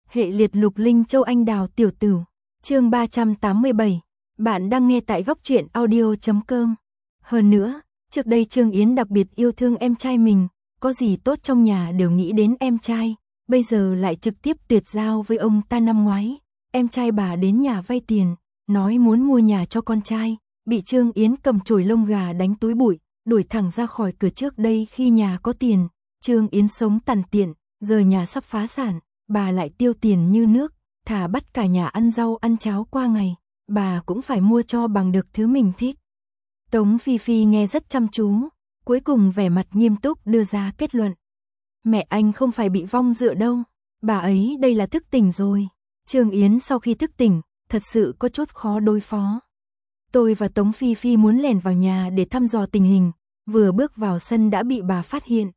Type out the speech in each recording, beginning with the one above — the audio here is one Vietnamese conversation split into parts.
Hệ liệt Lục Linh Châu Anh Đào Tiểu Tửu. Chương 387. Bạn đang nghe tại góc truyện audio.com. Hơn nữa, trước đây Trương Yến đặc biệt yêu thương em trai mình, có gì tốt trong nhà đều nghĩ đến em trai, bây giờ lại trực tiếp tuyệt giao với ông ta. Năm ngoái, em trai bà đến nhà vay tiền, nói muốn mua nhà cho con trai, bị Trương Yến cầm chổi lông gà đánh túi bụi, đuổi thẳng ra khỏi cửa. Trước đây khi nhà có tiền, Trương Yến sống tằn tiện, giờ nhà sắp phá sản, bà lại tiêu tiền như nước, thà bắt cả nhà ăn rau ăn cháo qua ngày, bà cũng phải mua cho bằng được thứ mình thích. Tống Phi Phi nghe rất chăm chú, cuối cùng vẻ mặt nghiêm túc đưa ra kết luận. Mẹ anh không phải bị vong dựa đâu, bà ấy đây là thức tỉnh rồi. Trương Yến sau khi thức tỉnh, thật sự có chút khó đối phó. Tôi và Tống Phi Phi muốn lẻn vào nhà để thăm dò tình hình, vừa bước vào sân đã bị bà phát hiện.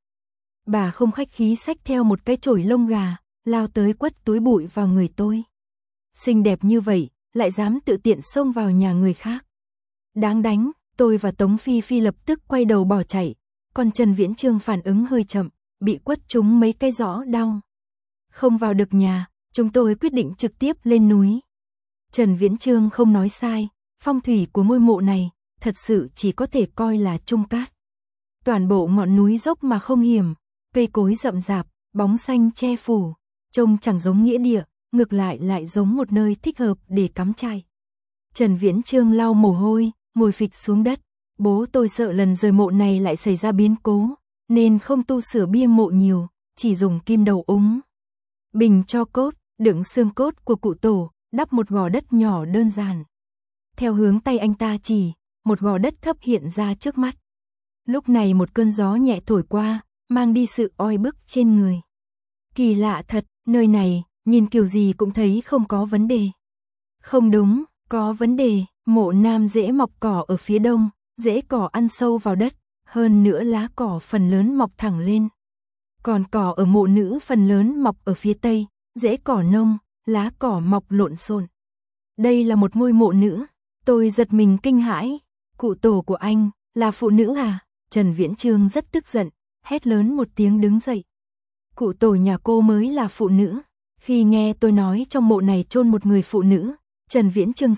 Bà không khách khí xách theo một cái chổi lông gà, lao tới quất túi bụi vào người tôi. Xinh đẹp như vậy, lại dám tự tiện xông vào nhà người khác. Đáng đánh, tôi và Tống Phi Phi lập tức quay đầu bỏ chạy, còn Trần Viễn Chương phản ứng hơi chậm, bị quất trúng mấy cái giõ đau. Không vào được nhà, chúng tôi quyết định trực tiếp lên núi. Trần Viễn Chương không nói sai, phong thủy của ngôi mộ này, thật sự chỉ có thể coi là trung cát. Toàn bộ ngọn núi dốc mà không hiểm, cây cối rậm rạp, bóng xanh che phủ, trông chẳng giống nghĩa địa, ngược lại giống một nơi thích hợp để cắm trại. Trần Viễn Chương lau mồ hôi, ngồi phịch xuống đất. Bố tôi sợ lần rời mộ này lại xảy ra biến cố, nên không tu sửa bia mộ nhiều, chỉ dùng kim đầu úng. Bình cho cốt, đựng xương cốt của cụ tổ, đắp một gò đất nhỏ đơn giản. Theo hướng tay anh ta chỉ, một gò đất thấp hiện ra trước mắt. Lúc này một cơn gió nhẹ thổi qua, mang đi sự oi bức trên người. Kỳ lạ thật, nơi này, nhìn kiểu gì cũng thấy không có vấn đề. Không đúng, có vấn đề, mộ nam rễ mọc cỏ ở phía đông, rễ cỏ ăn sâu vào đất, hơn nữa lá cỏ phần lớn mọc thẳng lên. Còn cỏ ở mộ nữ phần lớn mọc ở phía tây, rễ cỏ nông, lá cỏ mọc lộn xộn. Đây là một ngôi mộ nữ, tôi giật mình kinh hãi. Cụ tổ của anh, là phụ nữ à? Trần Viễn Chương rất tức giận, hét lớn một tiếng đứng dậy. Cụ tổ nhà cô mới là phụ nữ. Khi nghe tôi nói trong mộ này chôn một người phụ nữ, Trần Viễn Chương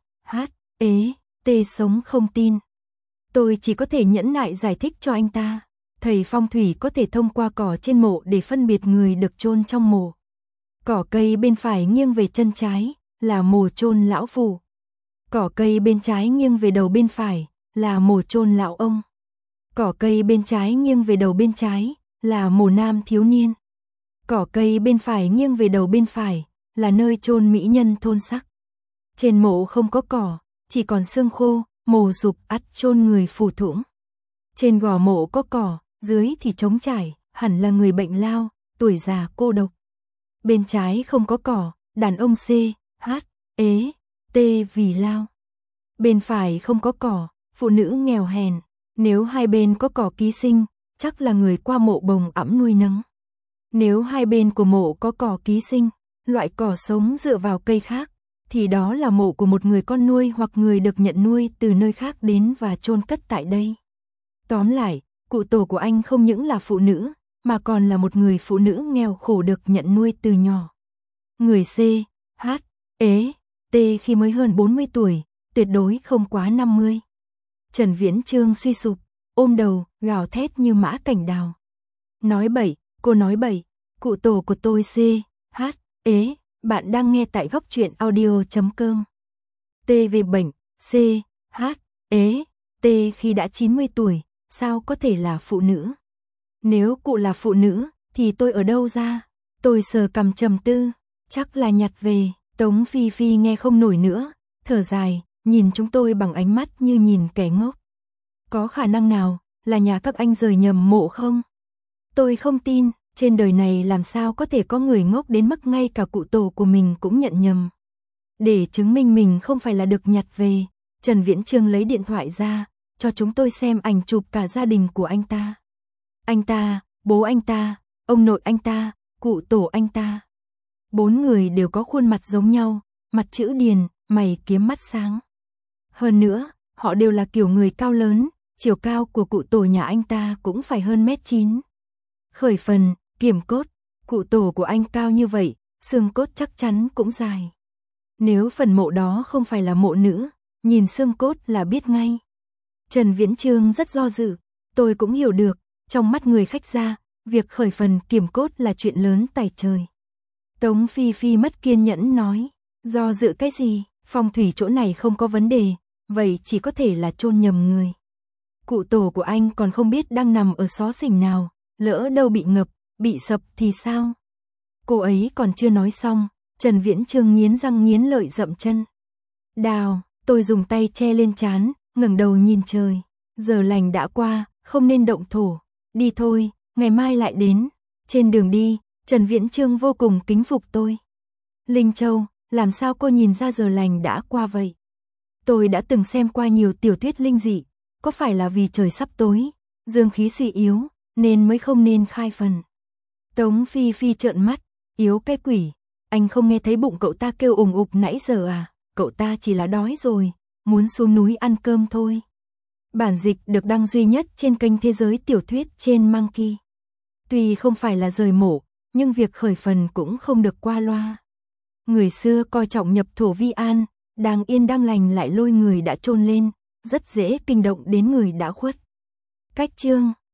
sống không tin. Tôi chỉ có thể nhẫn nại giải thích cho anh ta. Thầy phong thủy có thể thông qua cỏ trên mộ để phân biệt người được chôn trong mộ. Cỏ cây bên phải nghiêng về chân trái, là mồ chôn lão phụ. Cỏ cây bên trái nghiêng về đầu bên phải, là mồ chôn lão ông. Cỏ cây bên trái nghiêng về đầu bên trái, là mồ nam thiếu niên. Cỏ cây bên phải nghiêng về đầu bên phải, là nơi chôn mỹ nhân thôn sắc. Trên mộ không có cỏ, chỉ còn xương khô, mồ sụp ắt chôn người phù thủng. Trên gò mộ có cỏ, dưới thì trống trải, hẳn là người bệnh lao, tuổi già cô độc. Bên trái không có cỏ, đàn ông vì lao. Bên phải không có cỏ, phụ nữ nghèo hèn. Nếu hai bên có cỏ ký sinh, chắc là người qua mộ bồng ẵm nuôi nấng. Nếu hai bên của mộ có cỏ ký sinh, loại cỏ sống dựa vào cây khác, thì đó là mộ của một người con nuôi hoặc người được nhận nuôi từ nơi khác đến và chôn cất tại đây. Tóm lại, cụ tổ của anh không những là phụ nữ, mà còn là một người phụ nữ nghèo khổ được nhận nuôi từ nhỏ. Người khi mới hơn 40 tuổi, tuyệt đối không quá 50. Trần Viễn Chương suy sụp, ôm đầu, gào thét như mã cảnh đào. Nói bậy, cô nói bậy, cụ tổ của tôi bạn đang nghe tại góc truyện audio.com. Về bệnh, khi đã 90 tuổi, sao có thể là phụ nữ? Nếu cụ là phụ nữ, thì tôi ở đâu ra? Tôi sờ cằm trầm tư, chắc là nhặt về. Tống Phi Phi nghe không nổi nữa, thở dài, nhìn chúng tôi bằng ánh mắt như nhìn kẻ ngốc. Có khả năng nào là nhà các anh rời nhầm mộ không? Tôi không tin, trên đời này làm sao có thể có người ngốc đến mức ngay cả cụ tổ của mình cũng nhận nhầm. Để chứng minh mình không phải là được nhặt về, Trần Viễn Chương lấy điện thoại ra, cho chúng tôi xem ảnh chụp cả gia đình của anh ta. Anh ta, bố anh ta, ông nội anh ta, cụ tổ anh ta. 4 người đều có khuôn mặt giống nhau, mặt chữ điền, mày kiếm mắt sáng. Hơn nữa, họ đều là kiểu người cao lớn, chiều cao của cụ tổ nhà anh ta cũng phải hơn 1m9. Khởi phần, kiểm cốt, cụ tổ của anh cao như vậy, xương cốt chắc chắn cũng dài. Nếu phần mộ đó không phải là mộ nữ, nhìn xương cốt là biết ngay. Trần Viễn Chương rất do dự, tôi cũng hiểu được, trong mắt người khách gia, việc khởi phần kiểm cốt là chuyện lớn tày trời. Tống Phi Phi mất kiên nhẫn nói, do dự cái gì, phong thủy chỗ này không có vấn đề, vậy chỉ có thể là chôn nhầm người. Cụ tổ của anh còn không biết đang nằm ở xó xỉnh nào, lỡ đâu bị ngập, bị sập thì sao? Cô ấy còn chưa nói xong, Trần Viễn Chương nghiến răng nghiến lợi dậm chân. Đào, tôi dùng tay che lên trán, ngẩng đầu nhìn trời. Giờ lành đã qua, không nên động thổ. Đi thôi, ngày mai lại đến. Trên đường đi, Trần Viễn Chương vô cùng kính phục tôi. Linh Châu, làm sao cô nhìn ra giờ lành đã qua vậy? Tôi đã từng xem qua nhiều tiểu thuyết linh dị, có phải là vì trời sắp tối, dương khí suy yếu, nên mới không nên khai phần. Tống Phi Phi trợn mắt, yếu cái quỷ, anh không nghe thấy bụng cậu ta kêu ùng ục nãy giờ à, cậu ta chỉ là đói rồi, muốn xuống núi ăn cơm thôi. Bản dịch được đăng duy nhất trên kênh Thế giới tiểu thuyết trên Monkey. Tuy không phải là rời mộ, nhưng việc khởi phần cũng không được qua loa. Người xưa coi trọng nhập thổ vi an, đang yên đang lành lại lôi người đã chôn lên, rất dễ kinh động đến người đã khuất. Cách chương